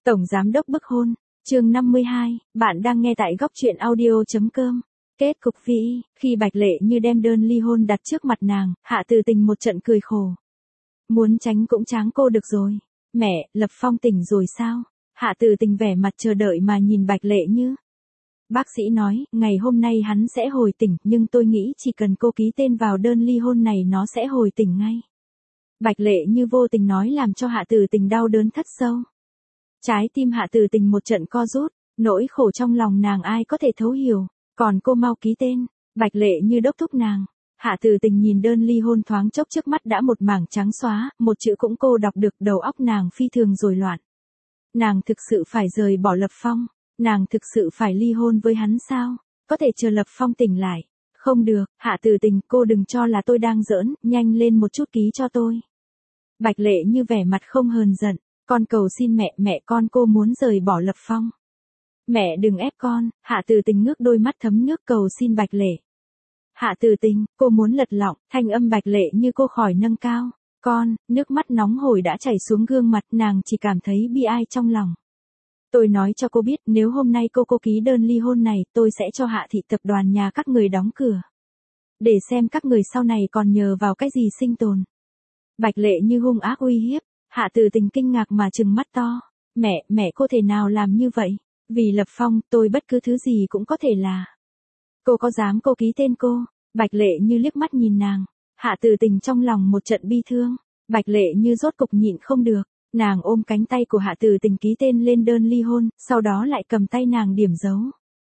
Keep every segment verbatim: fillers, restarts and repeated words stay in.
Tổng Giám đốc bức hôn, chương năm mươi hai, bạn đang nghe tại góc truyện audio.com. Kết cục vĩ, khi Bạch Lệ Như đem đơn ly hôn đặt trước mặt nàng, Hạ Từ Tình một trận cười khổ. Muốn tránh cũng tráng cô được rồi. Mẹ, Lập Phong tỉnh rồi sao? Hạ Từ Tình vẻ mặt chờ đợi mà nhìn Bạch Lệ Như. Bác sĩ nói, ngày hôm nay hắn sẽ hồi tỉnh, nhưng tôi nghĩ chỉ cần cô ký tên vào đơn ly hôn này nó sẽ hồi tỉnh ngay. Bạch Lệ Như vô tình nói làm cho Hạ Từ Tình đau đớn thắt sâu. Trái tim Hạ Từ Tình một trận co rút, nỗi khổ trong lòng nàng ai có thể thấu hiểu, còn cô mau ký tên. Bạch Lệ Như đốc thúc nàng. Hạ Từ Tình nhìn đơn ly hôn thoáng chốc trước mắt đã một mảng trắng xóa, một chữ cũng cô đọc được, đầu óc nàng phi thường rối loạn. Nàng thực sự phải rời bỏ Lập Phong, nàng thực sự phải ly hôn với hắn sao? Có thể chờ Lập Phong tỉnh lại. Không được, Hạ Từ Tình, cô đừng cho là tôi đang giỡn, nhanh lên một chút ký cho tôi. Bạch Lệ Như vẻ mặt không hờn giận, con cầu xin mẹ, mẹ con cô muốn rời bỏ Lập Phong. Mẹ đừng ép con. Hạ Từ Tình ngước đôi mắt thấm nước cầu xin Bạch Lệ. Hạ Từ Tình, cô muốn lật lọng, thanh âm Bạch Lệ Như cô khỏi nâng cao. Con, nước mắt nóng hổi đã chảy xuống gương mặt, nàng chỉ cảm thấy bi ai trong lòng. Tôi nói cho cô biết, nếu hôm nay cô cô ký đơn ly hôn này, tôi sẽ cho Hạ thị tập đoàn nhà các người đóng cửa. Để xem các người sau này còn nhờ vào cái gì sinh tồn. Bạch Lệ Như hung ác uy hiếp. Hạ Từ Tình kinh ngạc mà trừng mắt to. Mẹ, mẹ cô thể nào làm như vậy? Vì Lập Phong, tôi bất cứ thứ gì cũng có thể là. Cô có dám cô ký tên cô? Bạch Lệ Như liếc mắt nhìn nàng. Hạ Từ Tình trong lòng một trận bi thương. Bạch Lệ Như rốt cục nhịn không được. Nàng ôm cánh tay của Hạ Từ Tình ký tên lên đơn ly hôn, sau đó lại cầm tay nàng điểm dấu.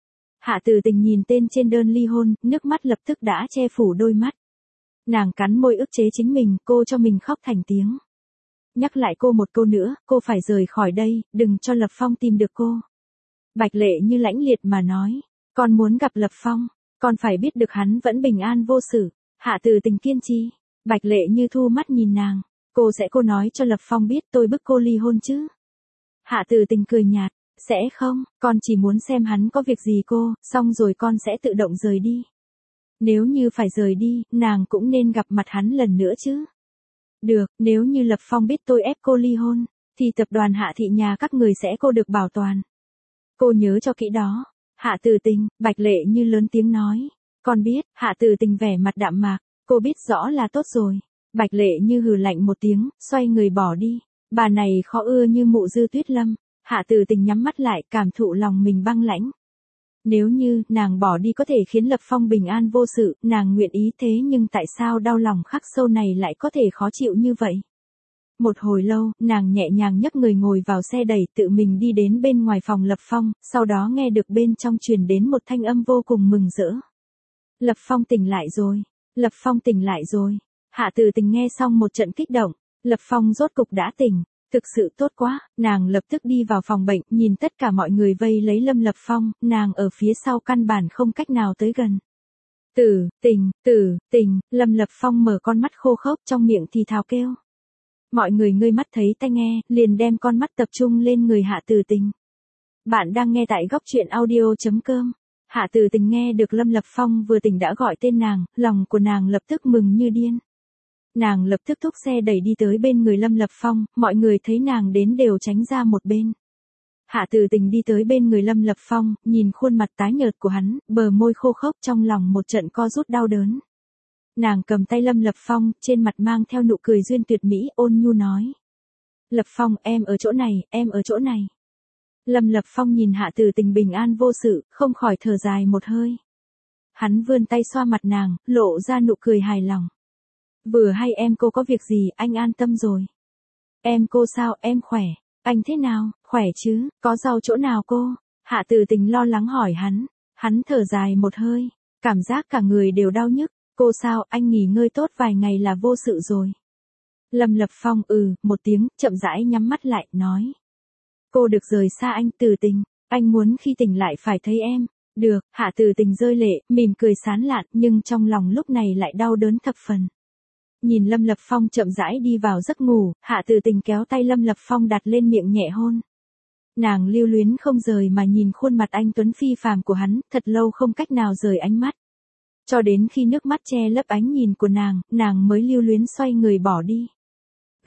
Hạ Từ Tình nhìn tên trên đơn ly hôn, nước mắt lập tức đã che phủ đôi mắt. Nàng cắn môi ức chế chính mình, cô cho mình khóc thành tiếng. Nhắc lại cô một câu nữa, cô phải rời khỏi đây, đừng cho Lập Phong tìm được cô. Bạch Lệ Như lãnh liệt mà nói, con muốn gặp Lập Phong, con phải biết được hắn vẫn bình an vô sự. Hạ Từ Tình kiên trì. Bạch Lệ Như thu mắt nhìn nàng, cô sẽ cô nói cho Lập Phong biết tôi bức cô ly hôn chứ? Hạ Từ Tình cười nhạt, sẽ không, con chỉ muốn xem hắn có việc gì cô, xong rồi con sẽ tự động rời đi. Nếu như phải rời đi, nàng cũng nên gặp mặt hắn lần nữa chứ. Được, nếu như Lập Phong biết tôi ép cô ly hôn, thì tập đoàn Hạ thị nhà các người sẽ cô được bảo toàn. Cô nhớ cho kỹ đó. Hạ Từ Tình, Bạch Lệ Như lớn tiếng nói. Con biết. Hạ Từ Tình vẻ mặt đạm mạc, cô biết rõ là tốt rồi. Bạch Lệ Như hừ lạnh một tiếng, xoay người bỏ đi. Bà này khó ưa như mụ Dư Tuyết Lâm. Hạ Từ Tình nhắm mắt lại, cảm thụ lòng mình băng lãnh. Nếu như nàng bỏ đi có thể khiến Lập Phong bình an vô sự, nàng nguyện ý, thế nhưng tại sao đau lòng khắc sâu này lại có thể khó chịu như vậy? Một hồi lâu, nàng nhẹ nhàng nhấc người ngồi vào xe đẩy, tự mình đi đến bên ngoài phòng Lập Phong, sau đó nghe được bên trong truyền đến một thanh âm vô cùng mừng rỡ. Lập Phong tỉnh lại rồi. Lập Phong tỉnh lại rồi. Hạ Từ Tình nghe xong một trận kích động. Lập Phong rốt cục đã tỉnh. Thực sự tốt quá. Nàng lập tức đi vào phòng bệnh, nhìn tất cả mọi người vây lấy Lâm Lập Phong, nàng ở phía sau căn bản không cách nào tới gần. Tử, Tình, Tử, Tình. Lâm Lập Phong mở con mắt khô khốc, trong miệng thì thào kêu. Mọi người ngơi mắt thấy tai nghe, liền đem con mắt tập trung lên người Hạ Từ Tình. Bạn đang nghe tại góc truyện audio.com. Hạ Từ Tình nghe được Lâm Lập Phong vừa tỉnh đã gọi tên nàng, lòng của nàng lập tức mừng như điên. Nàng lập tức thúc xe đẩy đi tới bên người Lâm Lập Phong, mọi người thấy nàng đến đều tránh ra một bên. Hạ Từ Tình đi tới bên người Lâm Lập Phong, nhìn khuôn mặt tái nhợt của hắn, bờ môi khô khốc, trong lòng một trận co rút đau đớn. Nàng cầm tay Lâm Lập Phong, trên mặt mang theo nụ cười duyên tuyệt mỹ, ôn nhu nói. Lập Phong, em ở chỗ này, em ở chỗ này. Lâm Lập Phong nhìn Hạ Từ Tình bình an vô sự, không khỏi thở dài một hơi. Hắn vươn tay xoa mặt nàng, lộ ra nụ cười hài lòng. Vừa hay em cô có việc gì, anh an tâm rồi. Em cô sao, em khỏe. Anh thế nào, khỏe chứ, có đau chỗ nào cô? Hạ Từ Tình lo lắng hỏi hắn. Hắn thở dài một hơi, cảm giác cả người đều đau nhức. Cô sao, anh nghỉ ngơi tốt vài ngày là vô sự rồi. Lâm Lập Phong ừ, một tiếng, chậm rãi nhắm mắt lại, nói. Cô được rời xa anh. Từ Tình, anh muốn khi tỉnh lại phải thấy em. Được. Hạ Từ Tình rơi lệ, mỉm cười sán lạn, nhưng trong lòng lúc này lại đau đớn thập phần. Nhìn Lâm Lập Phong chậm rãi đi vào giấc ngủ, Hạ Từ Tình kéo tay Lâm Lập Phong đặt lên miệng nhẹ hôn. Nàng lưu luyến không rời mà nhìn khuôn mặt anh tuấn phi phàm của hắn, thật lâu không cách nào rời ánh mắt. Cho đến khi nước mắt che lấp ánh nhìn của nàng, nàng mới lưu luyến xoay người bỏ đi.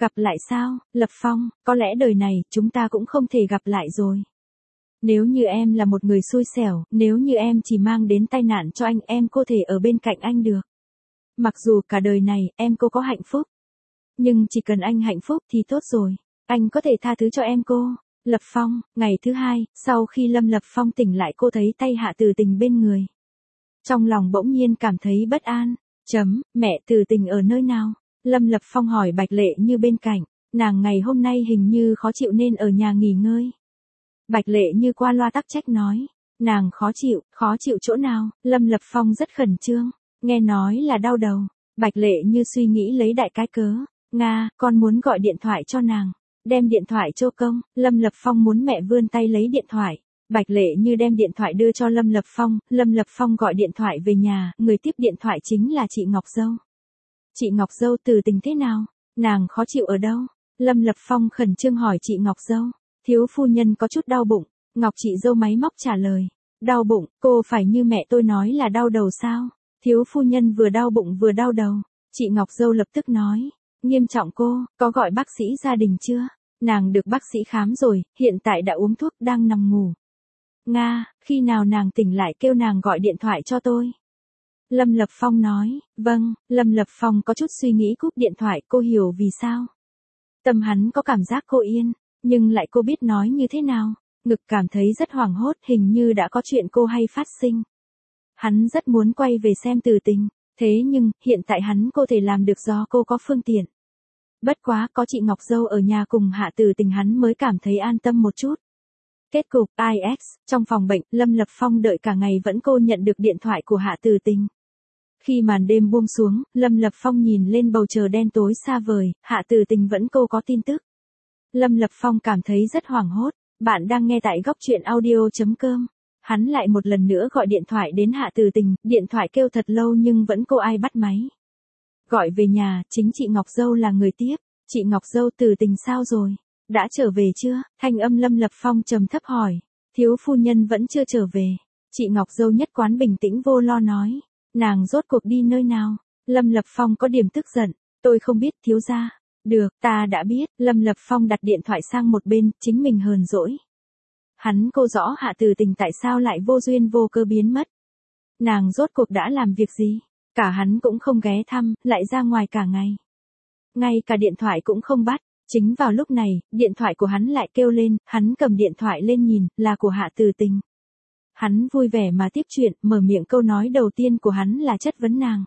Gặp lại sao, Lập Phong, có lẽ đời này chúng ta cũng không thể gặp lại rồi. Nếu như em là một người xui xẻo, nếu như em chỉ mang đến tai nạn cho anh, em có thể ở bên cạnh anh được. Mặc dù cả đời này em cô có hạnh phúc, nhưng chỉ cần anh hạnh phúc thì tốt rồi. Anh có thể tha thứ cho em cô. Lập Phong, ngày thứ hai, sau khi Lâm Lập Phong tỉnh lại cô thấy tay Hạ Từ Tình bên người. Trong lòng bỗng nhiên cảm thấy bất an. Chấm, mẹ Từ Tình ở nơi nào? Lâm Lập Phong hỏi Bạch Lệ Như bên cạnh. Nàng ngày hôm nay hình như khó chịu nên ở nhà nghỉ ngơi. Bạch Lệ Như qua loa tắc trách nói. Nàng khó chịu, khó chịu chỗ nào? Lâm Lập Phong rất khẩn trương. Nghe nói là đau đầu. Bạch Lệ Như suy nghĩ lấy đại cái cớ. Nga, con muốn gọi điện thoại cho nàng. Đem điện thoại cho công. Lâm Lập Phong muốn mẹ vươn tay lấy điện thoại. Bạch Lệ Như đem điện thoại đưa cho Lâm Lập Phong. Lâm Lập Phong gọi điện thoại về nhà. Người tiếp điện thoại chính là chị Ngọc Dâu. Chị Ngọc Dâu Từ Tình thế nào? Nàng khó chịu ở đâu? Lâm Lập Phong khẩn trương hỏi chị Ngọc Dâu. Thiếu phu nhân có chút đau bụng. Ngọc chị dâu máy móc trả lời. Đau bụng, cô phải như mẹ tôi nói là đau đầu sao? Thiếu phu nhân vừa đau bụng vừa đau đầu. Chị Ngọc Dâu lập tức nói. Nghiêm trọng cô, có gọi bác sĩ gia đình chưa? Nàng được bác sĩ khám rồi, hiện tại đã uống thuốc đang nằm ngủ. Nga, khi nào nàng tỉnh lại kêu nàng gọi điện thoại cho tôi. Lâm Lập Phong nói, vâng, Lâm Lập Phong có chút suy nghĩ cúp điện thoại, cô hiểu vì sao. Tâm hắn có cảm giác cô yên, nhưng lại cô biết nói như thế nào, ngực cảm thấy rất hoảng hốt, hình như đã có chuyện cô hay phát sinh. Hắn rất muốn quay về xem Từ Tình, thế nhưng, hiện tại hắn cô thể làm được do cô có phương tiện. Bất quá có chị Ngọc Dâu ở nhà cùng Hạ Từ Tình hắn mới cảm thấy an tâm một chút. Kết cục, i ích, trong phòng bệnh, Lâm Lập Phong đợi cả ngày vẫn cô nhận được điện thoại của Hạ Từ Tình. Khi màn đêm buông xuống, Lâm Lập Phong nhìn lên bầu trời đen tối xa vời, Hạ Từ Tình vẫn cô có tin tức. Lâm Lập Phong cảm thấy rất hoảng hốt, bạn đang nghe tại góc truyện audio.com. Hắn lại một lần nữa gọi điện thoại đến Hạ Từ Tình, điện thoại kêu thật lâu nhưng vẫn cô ai bắt máy. Gọi về nhà, chính chị Ngọc Dâu là người tiếp. Chị Ngọc Dâu Từ Tình sao rồi? Đã trở về chưa? Thanh âm Lâm Lập Phong trầm thấp hỏi. Thiếu phu nhân vẫn chưa trở về. Chị Ngọc Dâu nhất quán bình tĩnh vô lo nói. Nàng rốt cuộc đi nơi nào? Lâm Lập Phong có điểm tức giận. Tôi không biết thiếu gia. Được, ta đã biết. Lâm Lập Phong đặt điện thoại sang một bên, chính mình hờn dỗi. Hắn cô rõ Hạ Từ Tình tại sao lại vô duyên vô cơ biến mất. Nàng rốt cuộc đã làm việc gì? Cả hắn cũng không ghé thăm, lại ra ngoài cả ngày. Ngay cả điện thoại cũng không bắt. Chính vào lúc này, điện thoại của hắn lại kêu lên, hắn cầm điện thoại lên nhìn, là của Hạ Từ Tình. Hắn vui vẻ mà tiếp chuyện, mở miệng câu nói đầu tiên của hắn là chất vấn nàng.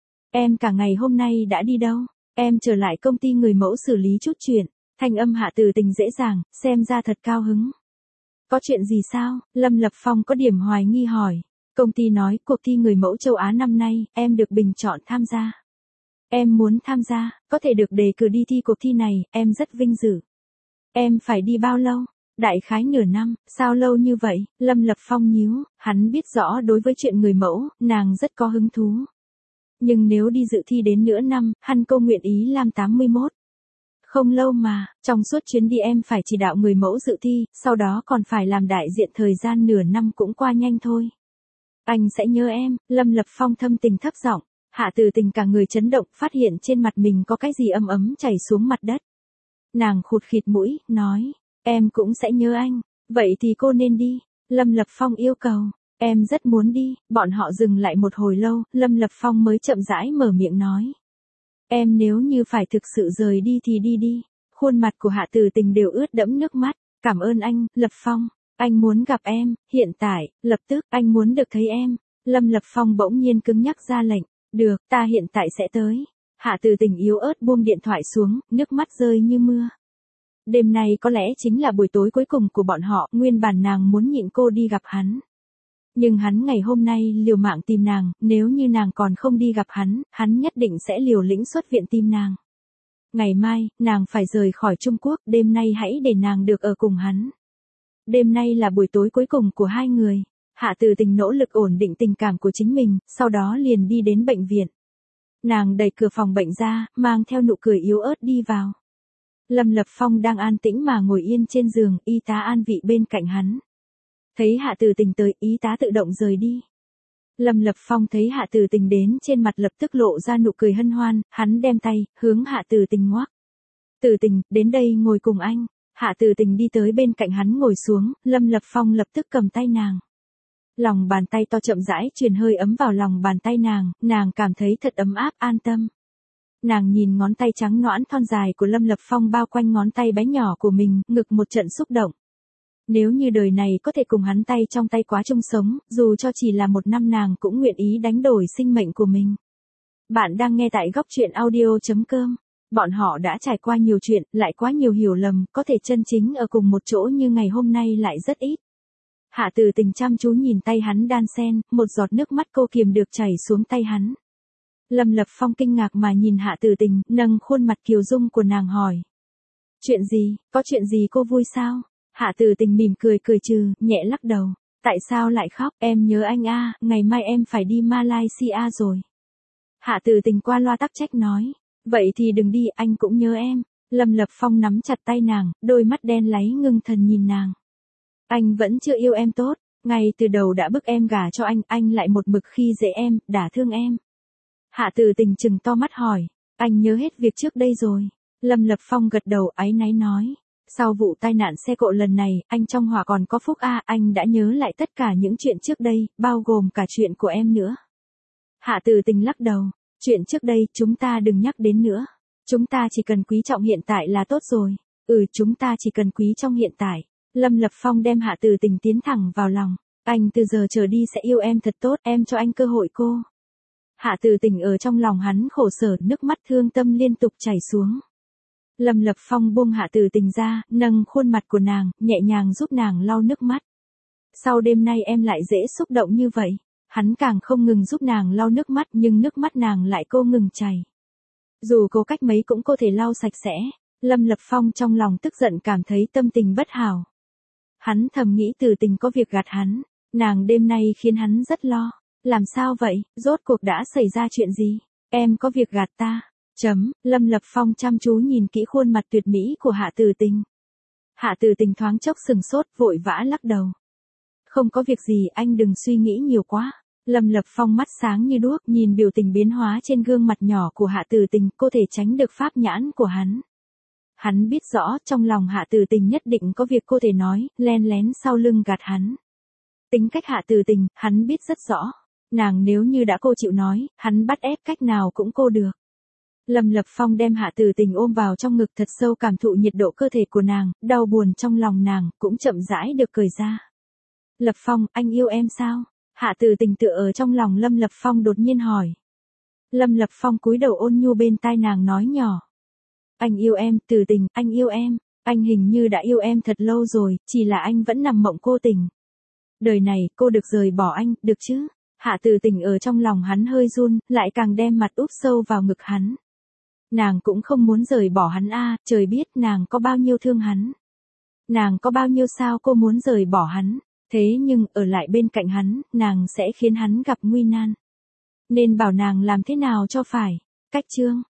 Em cả ngày hôm nay đã đi đâu? Em trở lại công ty người mẫu xử lý chút chuyện. Thanh âm Hạ Từ Tình dễ dàng, xem ra thật cao hứng. Có chuyện gì sao? Lâm Lập Phong có điểm hoài nghi hỏi. Công ty nói cuộc thi người mẫu châu Á năm nay, em được bình chọn tham gia. Em muốn tham gia, có thể được đề cử đi thi cuộc thi này, em rất vinh dự. Em phải đi bao lâu? Đại khái nửa năm, sao lâu như vậy? Lâm Lập Phong nhíu, hắn biết rõ đối với chuyện người mẫu, nàng rất có hứng thú. Nhưng nếu đi dự thi đến nửa năm, hắn cô nguyện ý làm tám mươi mốt. Không lâu mà, trong suốt chuyến đi em phải chỉ đạo người mẫu dự thi, sau đó còn phải làm đại diện thời gian nửa năm cũng qua nhanh thôi. Anh sẽ nhớ em, Lâm Lập Phong thâm tình thấp giọng. Hạ Từ Tình cả người chấn động, phát hiện trên mặt mình có cái gì ấm ấm chảy xuống mặt đất. Nàng khụt khịt mũi, nói, em cũng sẽ nhớ anh, vậy thì cô nên đi. Lâm Lập Phong yêu cầu, em rất muốn đi. Bọn họ dừng lại một hồi lâu, Lâm Lập Phong mới chậm rãi mở miệng nói. Em nếu như phải thực sự rời đi thì đi đi. Khuôn mặt của Hạ Từ Tình đều ướt đẫm nước mắt. Cảm ơn anh, Lập Phong. Anh muốn gặp em, hiện tại, lập tức, anh muốn được thấy em. Lâm Lập Phong bỗng nhiên cứng nhắc ra lệnh. Được, ta hiện tại sẽ tới. Hạ Từ Tình yếu ớt buông điện thoại xuống, nước mắt rơi như mưa. Đêm nay có lẽ chính là buổi tối cuối cùng của bọn họ, nguyên bản nàng muốn nhịn cô đi gặp hắn. Nhưng hắn ngày hôm nay liều mạng tìm nàng, nếu như nàng còn không đi gặp hắn, hắn nhất định sẽ liều lĩnh xuất viện tìm nàng. Ngày mai, nàng phải rời khỏi Trung Quốc, đêm nay hãy để nàng được ở cùng hắn. Đêm nay là buổi tối cuối cùng của hai người. Hạ Từ Tình nỗ lực ổn định tình cảm của chính mình, sau đó liền đi đến bệnh viện. Nàng đẩy cửa phòng bệnh ra, mang theo nụ cười yếu ớt đi vào. Lâm Lập Phong đang an tĩnh mà ngồi yên trên giường, y tá an vị bên cạnh hắn. Thấy Hạ Từ Tình tới, y tá tự động rời đi. Lâm Lập Phong thấy Hạ Từ Tình đến, trên mặt lập tức lộ ra nụ cười hân hoan, hắn đem tay, hướng Hạ Từ Tình ngoắc. Từ Tình, đến đây ngồi cùng anh. Hạ Từ Tình đi tới bên cạnh hắn ngồi xuống, Lâm Lập Phong lập tức cầm tay nàng. Lòng bàn tay to chậm rãi truyền hơi ấm vào lòng bàn tay nàng, nàng cảm thấy thật ấm áp an tâm. Nàng nhìn ngón tay trắng nõn thon dài của Lâm Lập Phong bao quanh ngón tay bé nhỏ của mình, ngực một trận xúc động. Nếu như đời này có thể cùng hắn tay trong tay quá chung sống, dù cho chỉ là một năm nàng cũng nguyện ý đánh đổi sinh mệnh của mình. Bạn đang nghe tại góc truyện audio.com. Bọn họ đã trải qua nhiều chuyện, lại quá nhiều hiểu lầm, có thể chân chính ở cùng một chỗ như ngày hôm nay lại rất ít. Hạ Từ Tình chăm chú nhìn tay hắn đan sen, một giọt nước mắt cô kiềm được chảy xuống tay hắn. Lâm Lập Phong kinh ngạc mà nhìn Hạ Từ Tình, nâng khuôn mặt kiều dung của nàng hỏi. Chuyện gì, có chuyện gì cô vui sao? Hạ Từ Tình mỉm cười cười trừ, nhẹ lắc đầu. Tại sao lại khóc, em nhớ anh a, ngày mai em phải đi Malaysia rồi. Hạ Từ Tình qua loa tắc trách nói. Vậy thì đừng đi, anh cũng nhớ em. Lâm Lập Phong nắm chặt tay nàng, đôi mắt đen láy ngưng thần nhìn nàng. Anh vẫn chưa yêu em tốt, ngay từ đầu đã bức em gả cho anh, anh lại một mực khi dễ em, đả thương em. Hạ Từ Tình trừng to mắt hỏi, anh nhớ hết việc trước đây rồi. Lâm Lập Phong gật đầu áy náy nói, sau vụ tai nạn xe cộ lần này, anh trong hỏa còn có phúc a, anh đã nhớ lại tất cả những chuyện trước đây, bao gồm cả chuyện của em nữa. Hạ Từ Tình lắc đầu, chuyện trước đây chúng ta đừng nhắc đến nữa. Chúng ta chỉ cần quý trọng hiện tại là tốt rồi. Ừ, chúng ta chỉ cần quý trong hiện tại. Lâm Lập Phong đem Hạ Từ Tình tiến thẳng vào lòng. Anh từ giờ trở đi sẽ yêu em thật tốt, em cho anh cơ hội cô. Hạ Từ Tình ở trong lòng hắn khổ sở, nước mắt thương tâm liên tục chảy xuống. Lâm Lập Phong buông Hạ Từ Tình ra, nâng khuôn mặt của nàng, nhẹ nhàng giúp nàng lau nước mắt. Sau đêm nay em lại dễ xúc động như vậy. Hắn càng không ngừng giúp nàng lau nước mắt nhưng nước mắt nàng lại cô ngừng chảy. Dù cố cách mấy cũng có thể lau sạch sẽ. Lâm Lập Phong trong lòng tức giận cảm thấy tâm tình bất hảo. Hắn thầm nghĩ Từ Tình có việc gạt hắn. Nàng đêm nay khiến hắn rất lo. Làm sao vậy, rốt cuộc đã xảy ra chuyện gì? Em có việc gạt ta. Chấm, Lâm Lập Phong chăm chú nhìn kỹ khuôn mặt tuyệt mỹ của Hạ Từ Tình. Hạ Từ Tình thoáng chốc sừng sốt, vội vã lắc đầu. Không có việc gì, anh đừng suy nghĩ nhiều quá. Lâm Lập Phong mắt sáng như đuốc nhìn biểu tình biến hóa trên gương mặt nhỏ của Hạ Từ Tình, cô thể tránh được pháp nhãn của hắn. Hắn biết rõ trong lòng Hạ Từ Tình nhất định có việc cô thể nói, len lén sau lưng gạt hắn. Tính cách Hạ Từ Tình, hắn biết rất rõ. Nàng nếu như đã cô chịu nói, hắn bắt ép cách nào cũng cô được. Lâm Lập Phong đem Hạ Từ Tình ôm vào trong ngực thật sâu cảm thụ nhiệt độ cơ thể của nàng, đau buồn trong lòng nàng, cũng chậm rãi được cởi ra. Lập Phong, anh yêu em sao? Hạ Từ Tình tựa ở trong lòng Lâm Lập Phong đột nhiên hỏi. Lâm Lập Phong cúi đầu ôn nhu bên tai nàng nói nhỏ. Anh yêu em, Từ Tình, anh yêu em. Anh hình như đã yêu em thật lâu rồi, chỉ là anh vẫn nằm mộng cô tình. Đời này, cô được rời bỏ anh, được chứ? Hạ Từ Tình ở trong lòng hắn hơi run, lại càng đem mặt úp sâu vào ngực hắn. Nàng cũng không muốn rời bỏ hắn a, trời biết nàng có bao nhiêu thương hắn. Nàng có bao nhiêu sao cô muốn rời bỏ hắn. Thế nhưng, ở lại bên cạnh hắn, nàng sẽ khiến hắn gặp nguy nan. Nên bảo nàng làm thế nào cho phải. Cách chương.